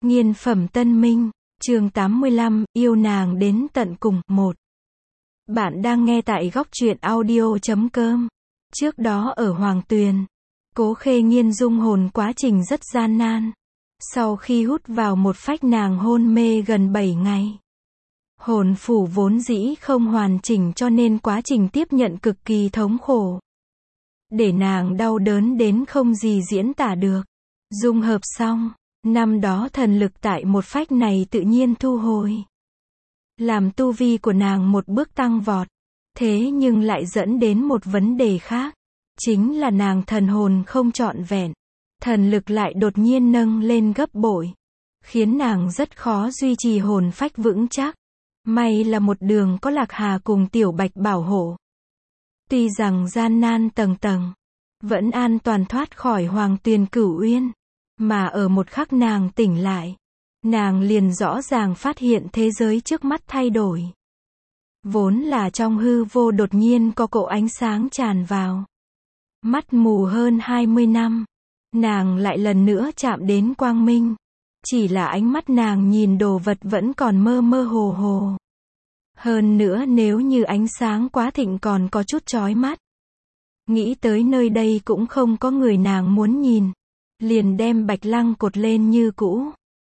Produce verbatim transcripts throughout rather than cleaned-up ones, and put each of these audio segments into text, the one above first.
Nghiên phẩm Tân Minh, chương tám mươi lăm, yêu nàng đến tận cùng, một. Bạn đang nghe tại góc truyện audio chấm com. Trước đó ở Hoàng Tuyền, Cố Khê Nghiên dung hồn quá trình rất gian nan. Sau khi hút vào một phách nàng hôn mê gần bảy ngày. Hồn phủ vốn dĩ không hoàn chỉnh cho nên quá trình tiếp nhận cực kỳ thống khổ. Để nàng đau đớn đến không gì diễn tả được. Dung hợp xong, năm đó thần lực tại một phách này tự nhiên thu hồi. Làm tu vi của nàng một bước tăng vọt. Thế nhưng lại dẫn đến một vấn đề khác. Chính là nàng thần hồn không trọn vẹn. Thần lực lại đột nhiên nâng lên gấp bội. Khiến nàng rất khó duy trì hồn phách vững chắc. May là một đường có Lạc Hà cùng Tiểu Bạch bảo hộ. Tuy rằng gian nan tầng tầng, vẫn an toàn thoát khỏi Hoàng Tuyền Cửu Uyên. Mà ở một khắc nàng tỉnh lại, nàng liền rõ ràng phát hiện thế giới trước mắt thay đổi. Vốn là trong hư vô đột nhiên có cỗ ánh sáng tràn vào. Mắt mù hơn hai mươi năm, nàng lại lần nữa chạm đến quang minh. Chỉ là ánh mắt nàng nhìn đồ vật vẫn còn mơ mơ hồ hồ. Hơn nữa nếu như ánh sáng quá thịnh còn có chút chói mắt. Nghĩ tới nơi đây cũng không có người nàng muốn nhìn. Liền đem Bạch Lăng cột lên như cũ.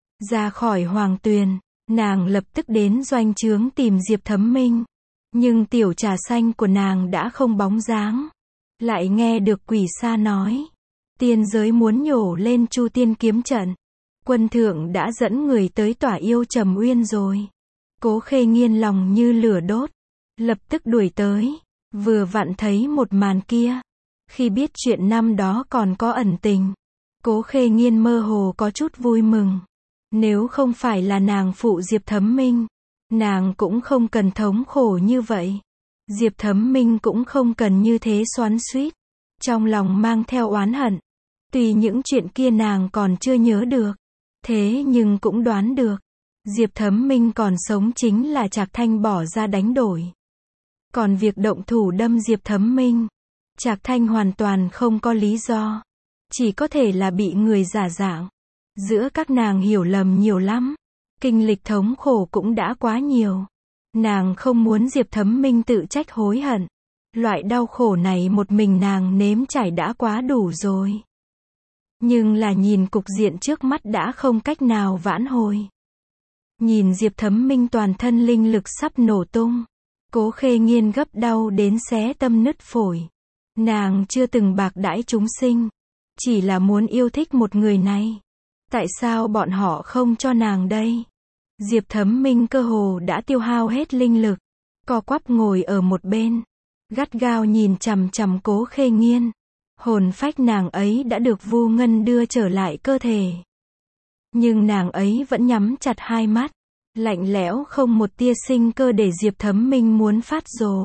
Ra khỏi Hoàng Tuyền, nàng lập tức đến doanh trướng tìm Diệp Thấm Minh. Nhưng tiểu trà xanh của nàng đã không bóng dáng. Lại nghe được quỷ sa nói. Tiên giới muốn nhổ lên Chu Tiên kiếm trận. Quân thượng đã dẫn người tới tỏa yêu Trầm Uyên rồi. Cố Khê Nghiên lòng như lửa đốt. Lập tức đuổi tới. Vừa vặn thấy một màn kia. Khi biết chuyện năm đó còn có ẩn tình. Cố Khê Nghiên mơ hồ có chút vui mừng. Nếu không phải là nàng phụ Diệp Thấm Minh, nàng cũng không cần thống khổ như vậy. Diệp Thấm Minh cũng không cần như thế xoắn xuýt. Trong lòng mang theo oán hận. Tuy những chuyện kia nàng còn chưa nhớ được. Thế nhưng cũng đoán được. Diệp Thấm Minh còn sống chính là Trạc Thanh bỏ ra đánh đổi. Còn việc động thủ đâm Diệp Thấm Minh, Trạc Thanh hoàn toàn không có lý do. Chỉ có thể là bị người giả dạng. Giữa các nàng hiểu lầm nhiều lắm. Kinh lịch thống khổ cũng đã quá nhiều. Nàng không muốn Diệp Thấm Minh tự trách hối hận. Loại đau khổ này một mình nàng nếm trải đã quá đủ rồi. Nhưng là nhìn cục diện trước mắt đã không cách nào vãn hồi. Nhìn Diệp Thấm Minh toàn thân linh lực sắp nổ tung. Cố Khê Nghiên gấp đau đến xé tâm nứt phổi. Nàng chưa từng bạc đãi chúng sinh. Chỉ là muốn yêu thích một người này. Tại sao bọn họ không cho nàng đây? Diệp Thấm Minh cơ hồ đã tiêu hao hết linh lực. Co quắp ngồi ở một bên. Gắt gao nhìn chằm chằm Cố Khê Nghiên. Hồn phách nàng ấy đã được Vu Ngân đưa trở lại cơ thể. Nhưng nàng ấy vẫn nhắm chặt hai mắt. Lạnh lẽo không một tia sinh cơ để Diệp Thấm Minh muốn phát rồ.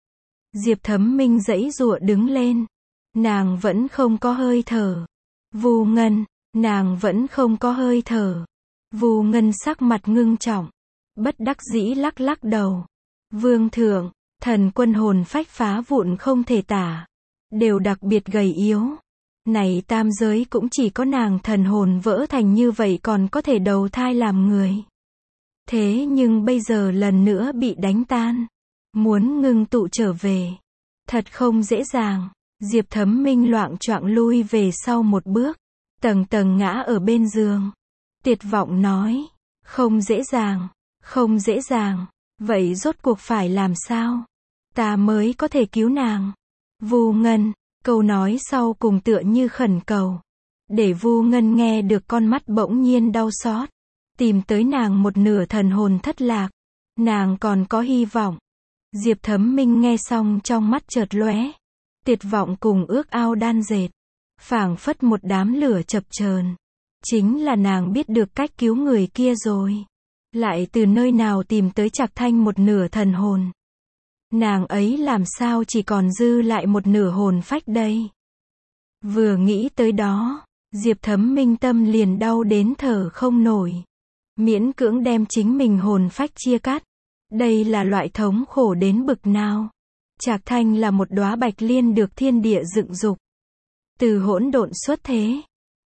Diệp Thấm Minh giãy giụa đứng lên. Nàng vẫn không có hơi thở. Vu Ngân, nàng vẫn không có hơi thở. Vu Ngân sắc mặt ngưng trọng. Bất đắc dĩ lắc lắc đầu. Vương thượng, thần quân hồn phách phá vụn không thể tả. Đều đặc biệt gầy yếu. Này tam giới cũng chỉ có nàng thần hồn vỡ thành như vậy còn có thể đầu thai làm người. Thế nhưng bây giờ lần nữa bị đánh tan. Muốn ngưng tụ trở về. Thật không dễ dàng. Diệp Thấm Minh loạng choạng lui về sau một bước. Tầng tầng ngã ở bên giường. Tuyệt vọng nói. Không dễ dàng. Không dễ dàng. Vậy rốt cuộc phải làm sao? Ta mới có thể cứu nàng. Vu Ngân. Câu nói sau cùng tựa như khẩn cầu. Để Vu Ngân nghe được con mắt bỗng nhiên đau xót. Tìm tới nàng một nửa thần hồn thất lạc. Nàng còn có hy vọng. Diệp Thấm Minh nghe xong trong mắt chợt lóe. Tuyệt vọng cùng ước ao đan dệt. Phảng phất một đám lửa chập chờn. Chính là nàng biết được cách cứu người kia rồi. Lại từ nơi nào tìm tới Trạc Thanh một nửa thần hồn. Nàng ấy làm sao chỉ còn dư lại một nửa hồn phách đây. Vừa nghĩ tới đó, Diệp Thấm Minh tâm liền đau đến thở không nổi. Miễn cưỡng đem chính mình hồn phách chia cắt. Đây là loại thống khổ đến bực nào. Trạc Thanh là một đóa bạch liên được thiên địa dựng dục. Từ hỗn độn xuất thế.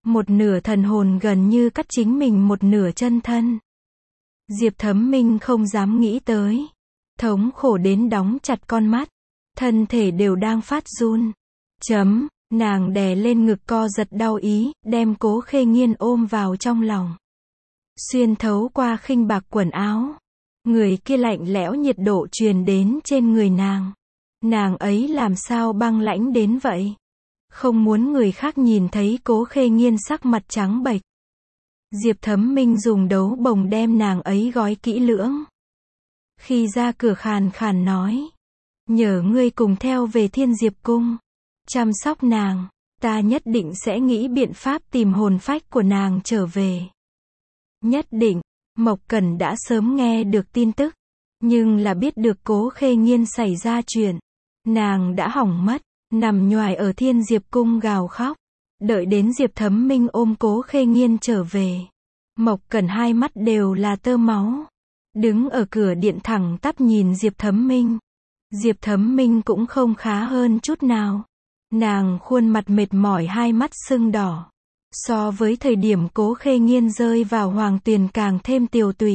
một nửa thần hồn gần như cắt chính mình một nửa chân thân. Diệp Thấm Minh không dám nghĩ tới. Thống khổ đến đóng chặt con mắt. Thân thể đều đang phát run. Chấm, nàng đè lên ngực co giật đau ý, đem Cố Khê Nghiên ôm vào trong lòng. Xuyên thấu qua khinh bạc quần áo. Người kia lạnh lẽo nhiệt độ truyền đến trên người nàng. Nàng ấy làm sao băng lãnh đến vậy? Không muốn người khác nhìn thấy Cố Khê Nghiên sắc mặt trắng bệch. Diệp Thấm Minh dùng đấu bồng đem nàng ấy gói kỹ lưỡng. Khi ra cửa khàn khàn nói. Nhờ ngươi cùng theo về Thiên Diệp Cung. Chăm sóc nàng. Ta nhất định sẽ nghĩ biện pháp tìm hồn phách của nàng trở về. Nhất định. Mộc Cẩn đã sớm nghe được tin tức. Nhưng là biết được Cố Khê Nghiên xảy ra chuyện. Nàng đã hỏng mất. Nằm nhoài ở Thiên Diệp Cung gào khóc. Đợi đến Diệp Thấm Minh ôm Cố Khê Nghiên trở về. Mộc Cẩn hai mắt đều là tơ máu. Đứng ở cửa điện thẳng tắp nhìn Diệp Thấm Minh. Diệp Thấm Minh cũng không khá hơn chút nào. Nàng khuôn mặt mệt mỏi, hai mắt sưng đỏ. So với thời điểm Cố Khê Nghiên rơi vào Hoàng Tuyền càng thêm tiều tụy.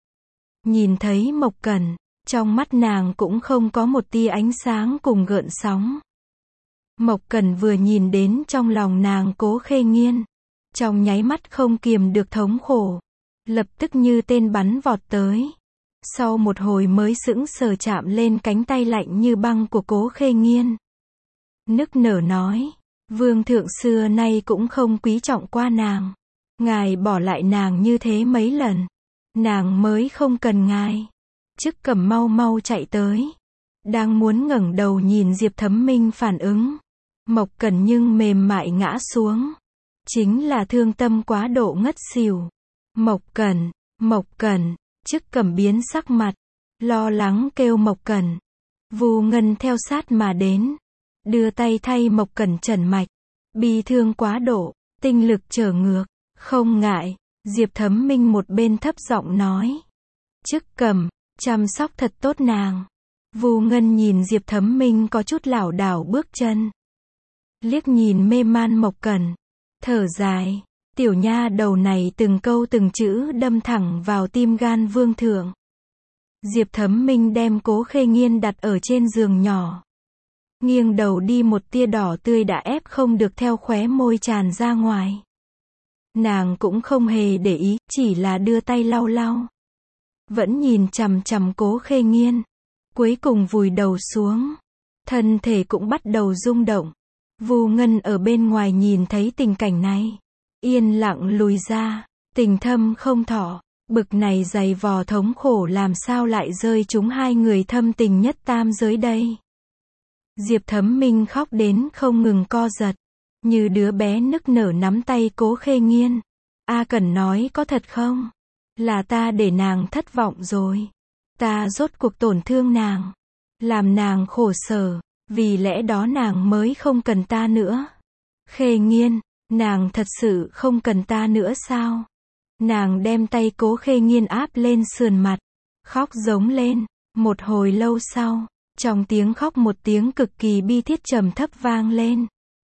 Nhìn thấy Mộc Cẩn, trong mắt nàng cũng không có một tia ánh sáng cùng gợn sóng. Mộc Cẩn vừa nhìn đến trong lòng nàng Cố Khê Nghiên, trong nháy mắt không kiềm được thống khổ, lập tức như tên bắn vọt tới. Sau một hồi mới sững sờ chạm lên cánh tay lạnh như băng của Cố Khê Nghiên. Nức nở nói, vương thượng xưa nay cũng không quý trọng qua nàng. Ngài bỏ lại nàng như thế mấy lần. Nàng mới không cần ngài. Chức Cẩm mau mau chạy tới. Đang muốn ngẩng đầu nhìn Diệp Thấm Minh phản ứng. Mộc Cẩn nhưng mềm mại ngã xuống. Chính là thương tâm quá độ ngất xỉu. Mộc Cẩn, Mộc Cẩn, Chức Cẩm biến sắc mặt. Lo lắng kêu Mộc Cẩn. Vu Ngân theo sát mà đến. Đưa tay thay Mộc Cẩn trần mạch. Bi thương quá độ, tinh lực trở ngược. Không ngại, Diệp Thấm Minh một bên thấp giọng nói. Chức Cẩm, chăm sóc thật tốt nàng. Vu Ngân nhìn Diệp Thấm Minh có chút lảo đảo bước chân. Liếc nhìn mê man Mộc Cẩn. Thở dài, tiểu nha đầu này từng câu từng chữ đâm thẳng vào tim gan vương thượng. Diệp Thấm Minh đem Cố Khê Nghiên đặt ở trên giường nhỏ. Nghiêng đầu đi, một tia đỏ tươi đã ép không được theo khóe môi tràn ra ngoài. Nàng cũng không hề để ý, chỉ là đưa tay lau lau. Vẫn nhìn chằm chằm Cố Khê Nghiên. Cuối cùng vùi đầu xuống. Thân thể cũng bắt đầu rung động. Vu Ngân ở bên ngoài nhìn thấy tình cảnh này. Yên lặng lùi ra. Tình thâm không thỏ. Bực này dày vò thống khổ làm sao lại rơi trúng hai người thâm tình nhất tam giới đây. Diệp Thấm Minh khóc đến không ngừng co giật. Như đứa bé nức nở nắm tay Cố Khê Nghiên. A Cẩn nói có thật không? Là ta để nàng thất vọng rồi. Ta rốt cuộc tổn thương nàng. Làm nàng khổ sở. Vì lẽ đó nàng mới không cần ta nữa. Khê Nghiên, nàng thật sự không cần ta nữa sao? Nàng đem tay Cố Khê Nghiên áp lên sườn mặt. Khóc giống lên. Một hồi lâu sau, trong tiếng khóc một tiếng cực kỳ bi thiết trầm thấp vang lên.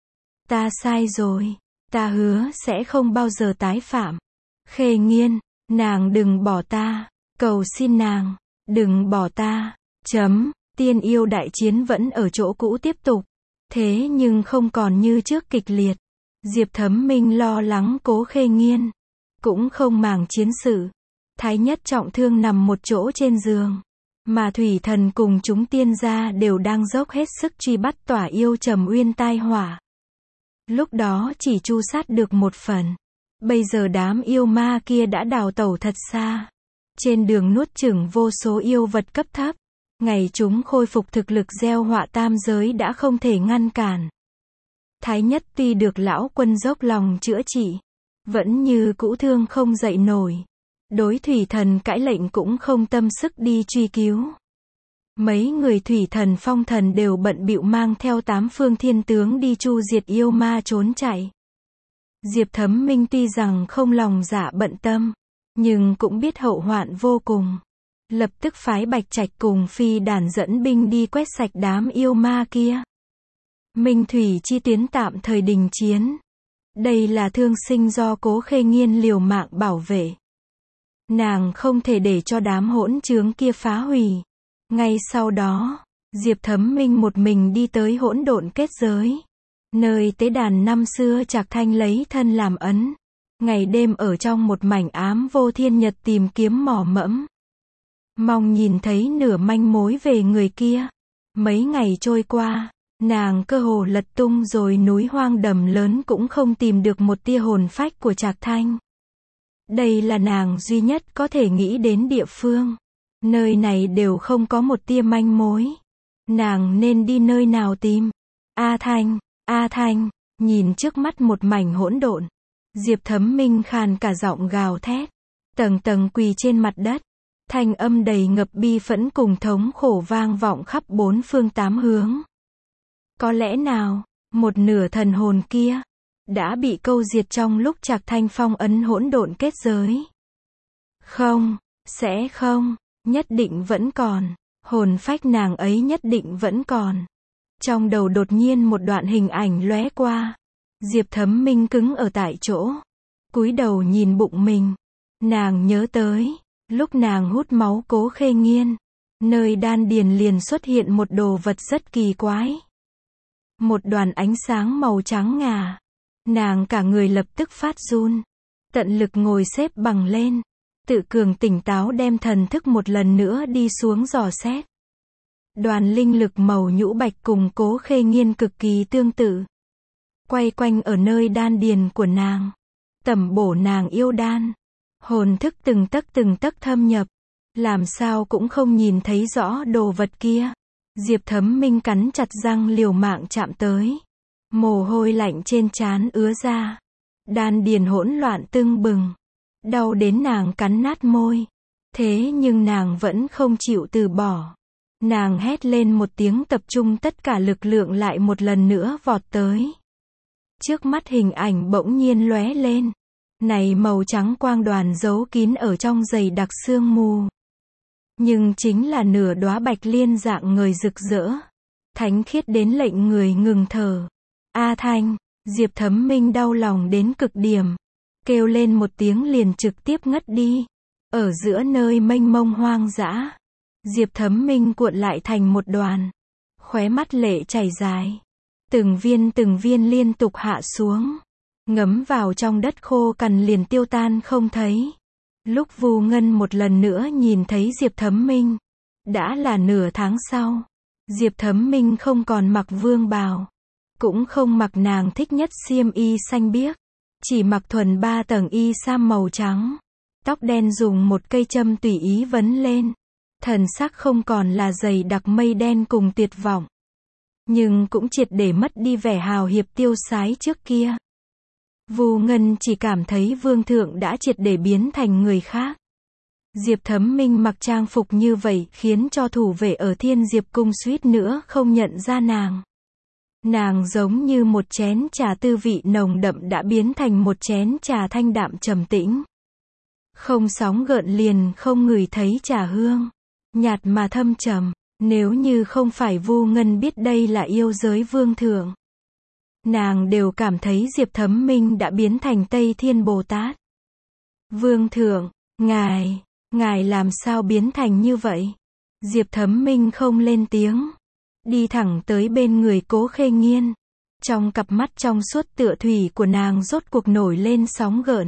Ta sai rồi. Ta hứa sẽ không bao giờ tái phạm. Khê Nghiên, nàng đừng bỏ ta. Cầu xin nàng, đừng bỏ ta. Chấm. Tiên yêu đại chiến vẫn ở chỗ cũ tiếp tục. Thế nhưng không còn như trước kịch liệt. Diệp Thấm Minh lo lắng Cố Khê Nghiên. Cũng không màng chiến sự. Thái Nhất trọng thương nằm một chỗ trên giường. Mà Thủy Thần cùng chúng tiên gia đều đang dốc hết sức truy bắt tỏa yêu Trầm Uyên tai họa. Lúc đó chỉ tru sát được một phần. Bây giờ đám yêu ma kia đã đào tẩu thật xa. Trên đường nuốt chửng vô số yêu vật cấp thấp. Ngày chúng khôi phục thực lực gieo họa tam giới đã không thể ngăn cản. Thái Nhất tuy được lão quân dốc lòng chữa trị, vẫn như cũ thương không dậy nổi. Đối Thủy Thần cãi lệnh cũng không tâm sức đi truy cứu. Mấy người Thủy Thần Phong Thần đều bận bịu mang theo tám phương thiên tướng đi chu diệt yêu ma trốn chạy. Diệp Thấm Minh tuy rằng không lòng dạ bận tâm, nhưng cũng biết hậu hoạn vô cùng. Lập tức phái Bạch Trạch cùng Phi Đản dẫn binh đi quét sạch đám yêu ma kia. Minh thủy chi tuyến tạm thời đình chiến. Đây là thương sinh do Cố Khê Nghiên liều mạng bảo vệ. Nàng không thể để cho đám hỗn trướng kia phá hủy. Ngay sau đó, Diệp Thấm Minh một mình đi tới hỗn độn kết giới. Nơi tế đàn năm xưa Trạc Thanh lấy thân làm ấn. Ngày đêm ở trong một mảnh ám vô thiên nhật tìm kiếm mò mẫm. Mong nhìn thấy nửa manh mối về người kia. Mấy ngày trôi qua, nàng cơ hồ lật tung rồi núi hoang đầm lớn cũng không tìm được một tia hồn phách của Trạc Thanh. Đây là nàng duy nhất có thể nghĩ đến địa phương. Nơi này đều không có một tia manh mối. Nàng nên đi nơi nào tìm? A Thanh, A Thanh, nhìn trước mắt một mảnh hỗn độn. Diệp Thấm Minh khàn cả giọng gào thét. Tầng tầng quỳ trên mặt đất. Thanh âm đầy ngập bi phẫn cùng thống khổ vang vọng khắp bốn phương tám hướng. Có lẽ nào, một nửa thần hồn kia đã bị câu diệt trong lúc Trạc Thanh phong ấn hỗn độn kết giới? Không, sẽ không, nhất định vẫn còn. Hồn phách nàng ấy nhất định vẫn còn. Trong đầu đột nhiên một đoạn hình ảnh lóe qua. Diệp Thấm Minh cứng ở tại chỗ, cúi đầu nhìn bụng mình. Nàng nhớ tới, lúc nàng hút máu Cố Khê Nghiên, nơi đan điền liền xuất hiện một đồ vật rất kỳ quái. Một đoàn ánh sáng màu trắng ngà. Nàng cả người lập tức phát run. Tận lực ngồi xếp bằng lên. Tự cường tỉnh táo đem thần thức một lần nữa đi xuống dò xét. Đoàn linh lực màu nhũ bạch cùng Cố Khê Nghiên cực kỳ tương tự. Quay quanh ở nơi đan điền của nàng. Tẩm bổ nàng yêu đan. Hồn thức từng tấc từng tấc thâm nhập. Làm sao cũng không nhìn thấy rõ đồ vật kia. Diệp Thấm Minh cắn chặt răng liều mạng chạm tới. Mồ hôi lạnh trên trán ứa ra. Đan điền hỗn loạn tưng bừng. Đau đến nàng cắn nát môi. Thế nhưng nàng vẫn không chịu từ bỏ. Nàng hét lên một tiếng tập trung tất cả lực lượng lại một lần nữa vọt tới. Trước mắt hình ảnh bỗng nhiên lóe lên. Này màu trắng quang đoàn giấu kín ở trong dày đặc sương mù. Nhưng chính là nửa đóa bạch liên dạng người rực rỡ. Thánh khiết đến lệnh người ngừng thở. A Thanh, Diệp Thấm Minh đau lòng đến cực điểm. Kêu lên một tiếng liền trực tiếp ngất đi. Ở giữa nơi mênh mông hoang dã. Diệp Thấm Minh cuộn lại thành một đoàn. Khóe mắt lệ chảy dài. Từng viên từng viên liên tục hạ xuống. Ngấm vào trong đất khô cằn liền tiêu tan không thấy. Lúc Vu Ngân một lần nữa nhìn thấy Diệp Thấm Minh. Đã là nửa tháng sau. Diệp Thấm Minh không còn mặc vương bào. Cũng không mặc nàng thích nhất xiêm y xanh biếc. Chỉ mặc thuần ba tầng y sam màu trắng. Tóc đen dùng một cây châm tùy ý vấn lên. Thần sắc không còn là dày đặc mây đen cùng tuyệt vọng. Nhưng cũng triệt để mất đi vẻ hào hiệp tiêu sái trước kia. Vu Ngân chỉ cảm thấy vương thượng đã triệt để biến thành người khác. Diệp Thấm Minh mặc trang phục như vậy khiến cho thủ vệ ở Thiên Diệp Cung suýt nữa không nhận ra nàng. Nàng giống như một chén trà tư vị nồng đậm đã biến thành một chén trà thanh đạm trầm tĩnh. Không sóng gợn liền không ngửi thấy trà hương. Nhạt mà thâm trầm. Nếu như không phải Vu Ngân biết đây là yêu giới vương thượng. Nàng đều cảm thấy Diệp Thấm Minh đã biến thành Tây Thiên Bồ Tát. Vương thượng, ngài, ngài làm sao biến thành như vậy? Diệp Thấm Minh không lên tiếng. Đi thẳng tới bên người Cố Khê Nghiên. Trong cặp mắt trong suốt tựa thủy của nàng rốt cuộc nổi lên sóng gợn.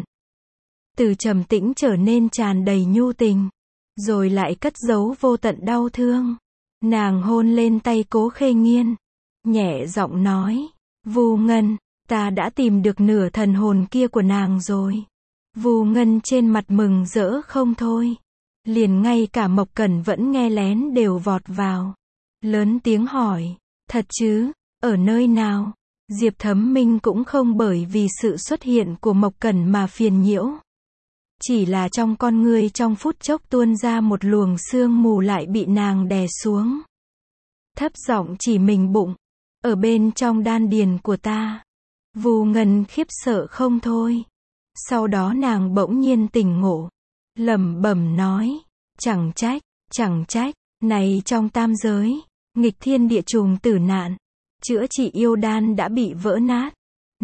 Từ trầm tĩnh trở nên tràn đầy nhu tình. Rồi lại cất giấu vô tận đau thương. Nàng hôn lên tay Cố Khê Nghiên. Nhẹ giọng nói. Vu Ngân, ta đã tìm được nửa thần hồn kia của nàng rồi. Vu Ngân trên mặt mừng rỡ không thôi. Liền ngay cả Mộc Cẩn vẫn nghe lén đều vọt vào. Lớn tiếng hỏi. Thật chứ, ở nơi nào? Diệp Thấm Minh cũng không bởi vì sự xuất hiện của Mộc Cẩn mà phiền nhiễu. Chỉ là trong con ngươi trong phút chốc tuôn ra một luồng sương mù lại bị nàng đè xuống. Thấp giọng chỉ mình bụng. Ở bên trong đan điền của ta. Vu Ngân khiếp sợ không thôi. Sau đó nàng bỗng nhiên tỉnh ngộ. Lẩm bẩm nói. Chẳng trách, chẳng trách. Này trong tam giới. Nghịch thiên địa trùng tử nạn. Chữa trị yêu đan đã bị vỡ nát.